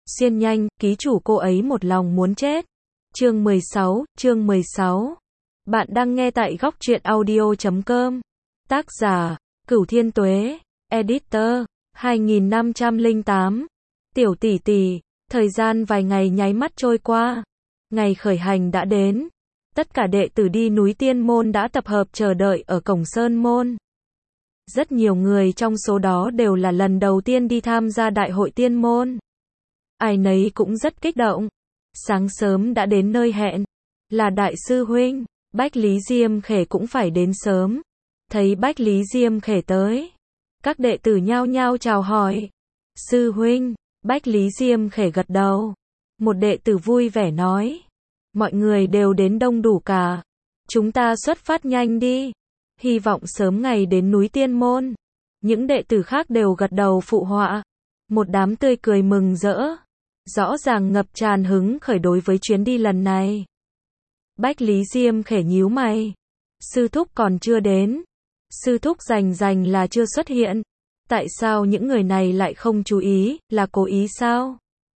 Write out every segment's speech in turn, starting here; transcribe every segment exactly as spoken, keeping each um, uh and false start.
Xiên nhanh, ký chủ cô ấy một lòng muốn chết. Chương mười sáu, chương mười sáu. Bạn đang nghe tại góc truyện audio chấm com. Tác giả, Cửu Thiên Tuế, Editor, hai nghìn năm trăm lẻ tám. Tiểu tỷ tỷ, thời gian vài ngày nháy mắt trôi qua. Ngày khởi hành đã đến. Tất cả đệ tử đi núi Tiên Môn đã tập hợp chờ đợi ở cổng Sơn Môn. Rất nhiều người trong số đó đều là lần đầu tiên đi tham gia đại hội Tiên Môn. Ai nấy cũng rất kích động. Sáng sớm đã đến nơi hẹn. Là đại sư huynh, Bách Lý Diêm Khể cũng phải đến sớm. Thấy Bách Lý Diêm Khể tới, các đệ tử nhao nhao chào hỏi. Sư huynh, Bách Lý Diêm Khể gật đầu. Một đệ tử vui vẻ nói. Mọi người đều đến đông đủ cả. Chúng ta xuất phát nhanh đi. Hy vọng sớm ngày đến núi Tiên Môn. Những đệ tử khác đều gật đầu phụ họa. Một đám tươi cười mừng rỡ. Rõ ràng ngập tràn hứng khởi đối với chuyến đi lần này. Bách Lý Diêm Khể nhíu mày. Sư thúc còn chưa đến. Sư thúc rành rành là chưa xuất hiện. Tại sao những người này lại không chú ý, là cố ý sao?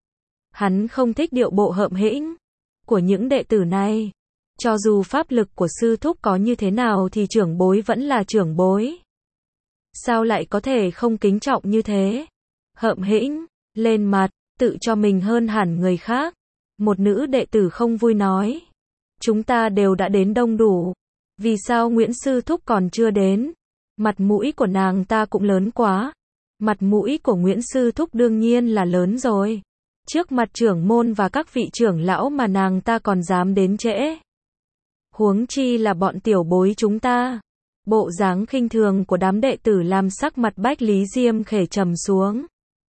Hắn không thích điệu bộ hợm hĩnh của những đệ tử này. Cho dù pháp lực của sư thúc có như thế nào thì trưởng bối vẫn là trưởng bối. Sao lại có thể không kính trọng như thế? Hợm hĩnh, lên mặt, tự cho mình hơn hẳn người khác. Một nữ đệ tử không vui nói. Chúng ta đều đã đến đông đủ. Vì sao Nguyễn sư thúc còn chưa đến? Mặt mũi của nàng ta cũng lớn quá. Mặt mũi của Nguyễn sư thúc đương nhiên là lớn rồi. Trước mặt trưởng môn và các vị trưởng lão mà nàng ta còn dám đến trễ. Huống chi là bọn tiểu bối chúng ta. Bộ dáng khinh thường của đám đệ tử làm sắc mặt Bách Lý Diêm Khể trầm xuống.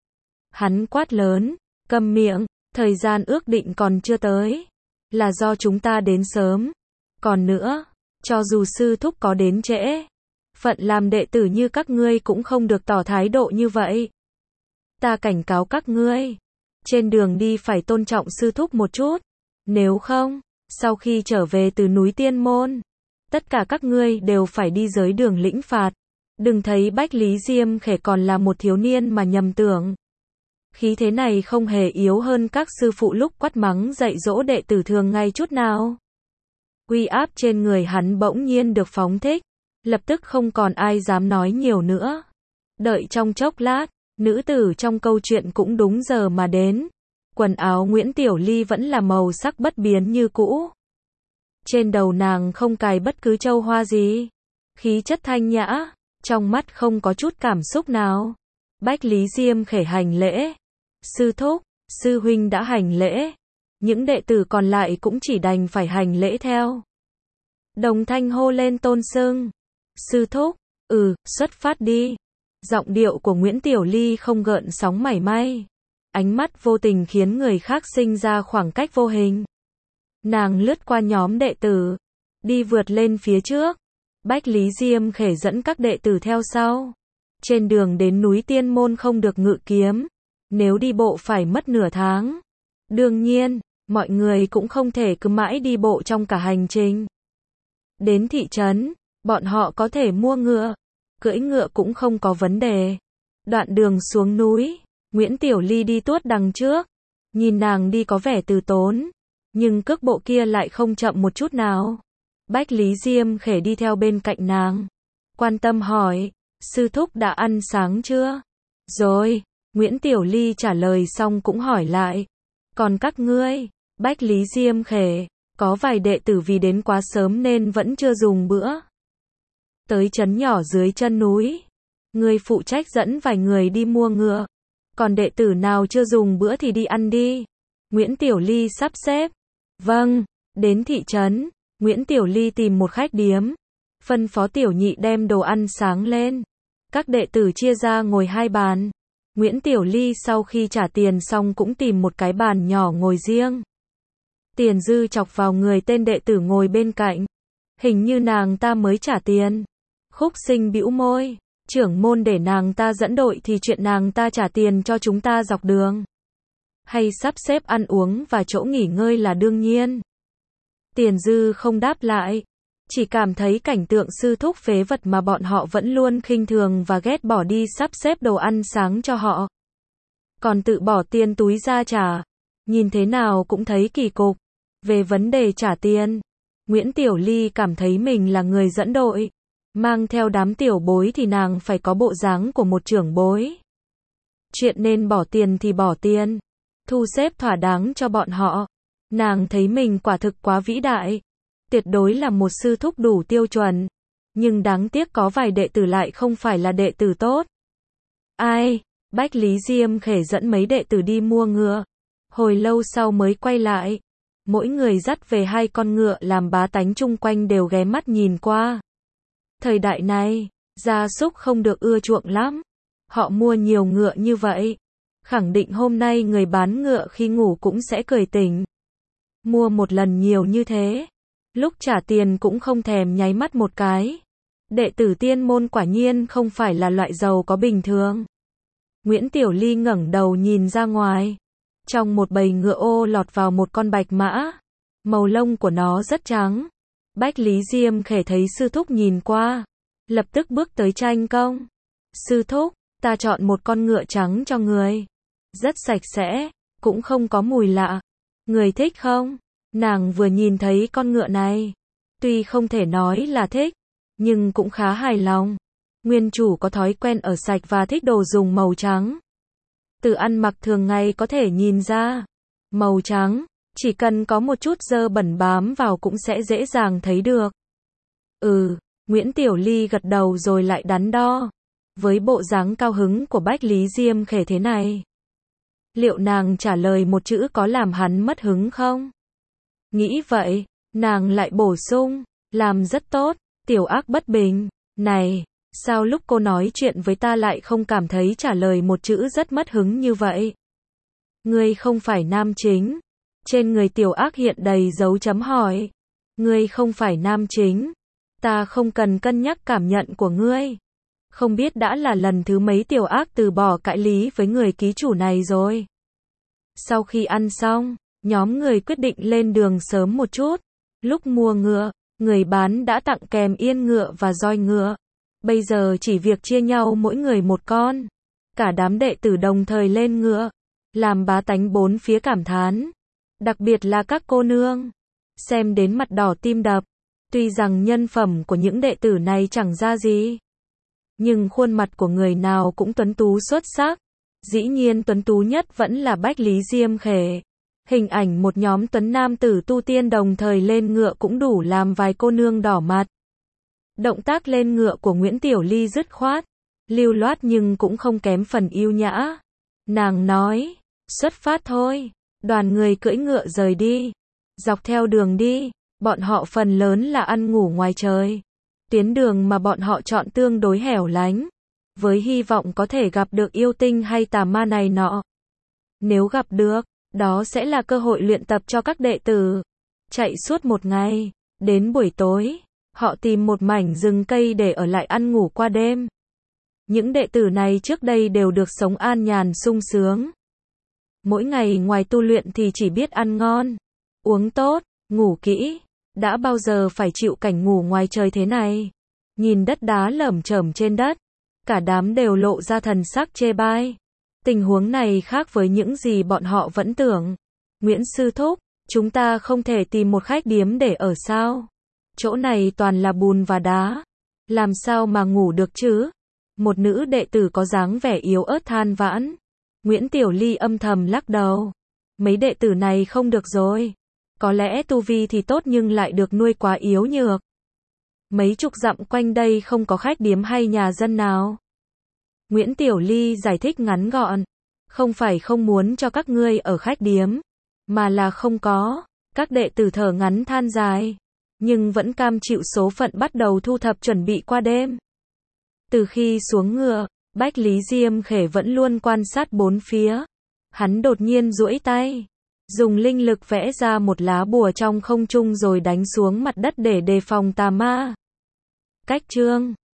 Hắn quát lớn, câm miệng, thời gian ước định còn chưa tới. Là do chúng ta đến sớm. Còn nữa, cho dù sư thúc có đến trễ, phận làm đệ tử như các ngươi cũng không được tỏ thái độ như vậy. Ta cảnh cáo các ngươi, trên đường đi phải tôn trọng sư thúc một chút. Nếu không, sau khi trở về từ núi Tiên Môn, tất cả các ngươi đều phải đi giới đường lĩnh phạt. Đừng thấy Bách Lý Diêm Khể còn là một thiếu niên mà nhầm tưởng. Khí thế này không hề yếu hơn các sư phụ lúc quát mắng dạy dỗ đệ tử thường ngày chút nào. Uy áp trên người hắn bỗng nhiên được phóng thích. Lập tức không còn ai dám nói nhiều nữa. Đợi trong chốc lát, nữ tử trong câu chuyện cũng đúng giờ mà đến. Quần áo Nguyễn Tiểu Ly vẫn là màu sắc bất biến như cũ. Trên đầu nàng không cài bất cứ châu hoa gì. Khí chất thanh nhã, trong mắt không có chút cảm xúc nào. Bách Lý Diêm Khể hành lễ. Sư thúc, sư huynh đã hành lễ. Những đệ tử còn lại cũng chỉ đành phải hành lễ theo. Đồng thanh hô lên tôn xưng. Sư thúc, ừ, xuất phát đi. Giọng điệu của Nguyễn Tiểu Ly không gợn sóng mảy may. Ánh mắt vô tình khiến người khác sinh ra khoảng cách vô hình. Nàng lướt qua nhóm đệ tử, đi vượt lên phía trước. Bách Lý Diêm Khể dẫn các đệ tử theo sau. Trên đường đến núi Tiên Môn không được ngự kiếm. Nếu đi bộ phải mất nửa tháng. Đương nhiên, mọi người cũng không thể cứ mãi đi bộ trong cả hành trình. Đến thị trấn, bọn họ có thể mua ngựa. Cưỡi ngựa cũng không có vấn đề. Đoạn đường xuống núi, Nguyễn Tiểu Ly đi tuốt đằng trước. Nhìn nàng đi có vẻ từ tốn, nhưng cước bộ kia lại không chậm một chút nào. Bách Lý Diêm Khể đi theo bên cạnh nàng. Quan tâm hỏi, sư thúc đã ăn sáng chưa? Rồi, Nguyễn Tiểu Ly trả lời xong cũng hỏi lại. Còn các ngươi? Bách Lý Diêm Khể, có vài đệ tử vì đến quá sớm nên vẫn chưa dùng bữa. Tới trấn nhỏ dưới chân núi. Người phụ trách dẫn vài người đi mua ngựa. Còn đệ tử nào chưa dùng bữa thì đi ăn đi. Nguyễn Tiểu Ly sắp xếp. Vâng, đến thị trấn, Nguyễn Tiểu Ly tìm một khách điếm. Phân phó tiểu nhị đem đồ ăn sáng lên. Các đệ tử chia ra ngồi hai bàn. Nguyễn Tiểu Ly sau khi trả tiền xong cũng tìm một cái bàn nhỏ ngồi riêng. Tiền dư chọc vào người tên đệ tử ngồi bên cạnh. Hình như nàng ta mới trả tiền. Khúc Sinh bĩu môi. Trưởng môn để nàng ta dẫn đội thì chuyện nàng ta trả tiền cho chúng ta dọc đường. Hay sắp xếp ăn uống và chỗ nghỉ ngơi là đương nhiên. Tiền dư không đáp lại. Chỉ cảm thấy cảnh tượng sư thúc phế vật mà bọn họ vẫn luôn khinh thường và ghét bỏ đi sắp xếp đồ ăn sáng cho họ. còn tự bỏ tiền túi ra trả. Nhìn thế nào cũng thấy kỳ cục. Về vấn đề trả tiền, Nguyễn Tiểu Ly cảm thấy mình là người dẫn đội. Mang theo đám tiểu bối thì nàng phải có bộ dáng của một trưởng bối. Chuyện nên bỏ tiền thì bỏ tiền. Thu xếp thỏa đáng cho bọn họ. Nàng thấy mình quả thực quá vĩ đại. Tuyệt đối là một sư thúc đủ tiêu chuẩn. Nhưng đáng tiếc có vài đệ tử lại không phải là đệ tử tốt. Ai? Bách Lý Diêm Khể dẫn mấy đệ tử đi mua ngựa. Hồi lâu sau mới quay lại. Mỗi người dắt về hai con ngựa làm bá tánh chung quanh đều ghé mắt nhìn qua. Thời đại này, gia súc không được ưa chuộng lắm. Họ mua nhiều ngựa như vậy. Khẳng định hôm nay người bán ngựa khi ngủ cũng sẽ cười tỉnh. Mua một lần nhiều như thế. Lúc trả tiền cũng không thèm nháy mắt một cái. Đệ tử tiên môn quả nhiên không phải là loại giàu có bình thường. Nguyễn Tiểu Ly ngẩng đầu nhìn ra ngoài. Trong một bầy ngựa ô lọt vào một con bạch mã. Màu lông của nó rất trắng. Bách Lý Diêm Khể thấy sư thúc nhìn qua. Lập tức bước tới tranh công. Sư thúc, ta chọn một con ngựa trắng cho người. Rất sạch sẽ, cũng không có mùi lạ. Người thích không? Nàng vừa nhìn thấy con ngựa này. Tuy không thể nói là thích, nhưng cũng khá hài lòng. Nguyên chủ có thói quen ở sạch và thích đồ dùng màu trắng. Từ ăn mặc thường ngày có thể nhìn ra. Màu trắng, chỉ cần có một chút dơ bẩn bám vào cũng sẽ dễ dàng thấy được. Ừ, Nguyễn Tiểu Ly gật đầu rồi lại đắn đo. Với bộ dáng cao hứng của Bách Lý Diêm Khể thế này. Liệu nàng trả lời một chữ có làm hắn mất hứng không? Nghĩ vậy, nàng lại bổ sung, làm rất tốt, tiểu ác bất bình. Này, sao lúc cô nói chuyện với ta lại không cảm thấy trả lời một chữ rất mất hứng như vậy? Ngươi không phải nam chính. Trên người tiểu ác hiện đầy dấu chấm hỏi. Ngươi không phải nam chính. Ta không cần cân nhắc cảm nhận của ngươi. Không biết đã là lần thứ mấy tiểu ác từ bỏ cãi lý với người ký chủ này rồi. Sau khi ăn xong, nhóm người quyết định lên đường sớm một chút. Lúc mua ngựa, người bán đã tặng kèm yên ngựa và roi ngựa. Bây giờ chỉ việc chia nhau mỗi người một con. Cả đám đệ tử đồng thời lên ngựa. Làm bá tánh bốn phía cảm thán. Đặc biệt là các cô nương. Xem đến mặt đỏ tim đập. Tuy rằng nhân phẩm của những đệ tử này chẳng ra gì. Nhưng khuôn mặt của người nào cũng tuấn tú xuất sắc. Dĩ nhiên tuấn tú nhất vẫn là Bách Lý Diêm Khể. Hình ảnh một nhóm tuấn nam tử tu tiên đồng thời lên ngựa cũng đủ làm vài cô nương đỏ mặt. Động tác lên ngựa của Nguyễn Tiểu Ly dứt khoát, lưu loát nhưng cũng không kém phần yêu nhã. Nàng nói, xuất phát thôi. Đoàn người cưỡi ngựa rời đi. Dọc theo đường đi, bọn họ phần lớn là ăn ngủ ngoài trời. Tuyến đường mà bọn họ chọn tương đối hẻo lánh, với hy vọng có thể gặp được yêu tinh hay tà ma này nọ. Nếu gặp được, đó sẽ là cơ hội luyện tập cho các đệ tử. Chạy suốt một ngày, đến buổi tối, họ tìm một mảnh rừng cây để ở lại ăn ngủ qua đêm. Những đệ tử này trước đây đều được sống an nhàn sung sướng. Mỗi ngày ngoài tu luyện thì chỉ biết ăn ngon, uống tốt, ngủ kỹ. Đã bao giờ phải chịu cảnh ngủ ngoài trời thế này. Nhìn đất đá lởm chởm trên đất, cả đám đều lộ ra thần sắc chê bai. Tình huống này khác với những gì bọn họ vẫn tưởng. Nguyễn sư thúc, chúng ta không thể tìm một khách điếm để ở sao? Chỗ này toàn là bùn và đá. Làm sao mà ngủ được chứ? Một nữ đệ tử có dáng vẻ yếu ớt than vãn. Nguyễn Tiểu Ly âm thầm lắc đầu. Mấy đệ tử này không được rồi. Có lẽ tu vi thì tốt nhưng lại được nuôi quá yếu nhược. Mấy chục dặm quanh đây không có khách điếm hay nhà dân nào. Nguyễn Tiểu Ly giải thích ngắn gọn. Không phải không muốn cho các ngươi ở khách điếm, mà là không có. Các đệ tử thở ngắn than dài, nhưng vẫn cam chịu số phận bắt đầu thu thập chuẩn bị qua đêm. Từ khi xuống ngựa, Bách Lý Diêm Khể vẫn luôn quan sát bốn phía. Hắn đột nhiên duỗi tay, dùng linh lực vẽ ra một lá bùa trong không trung rồi đánh xuống mặt đất để đề phòng tà ma. Cách chương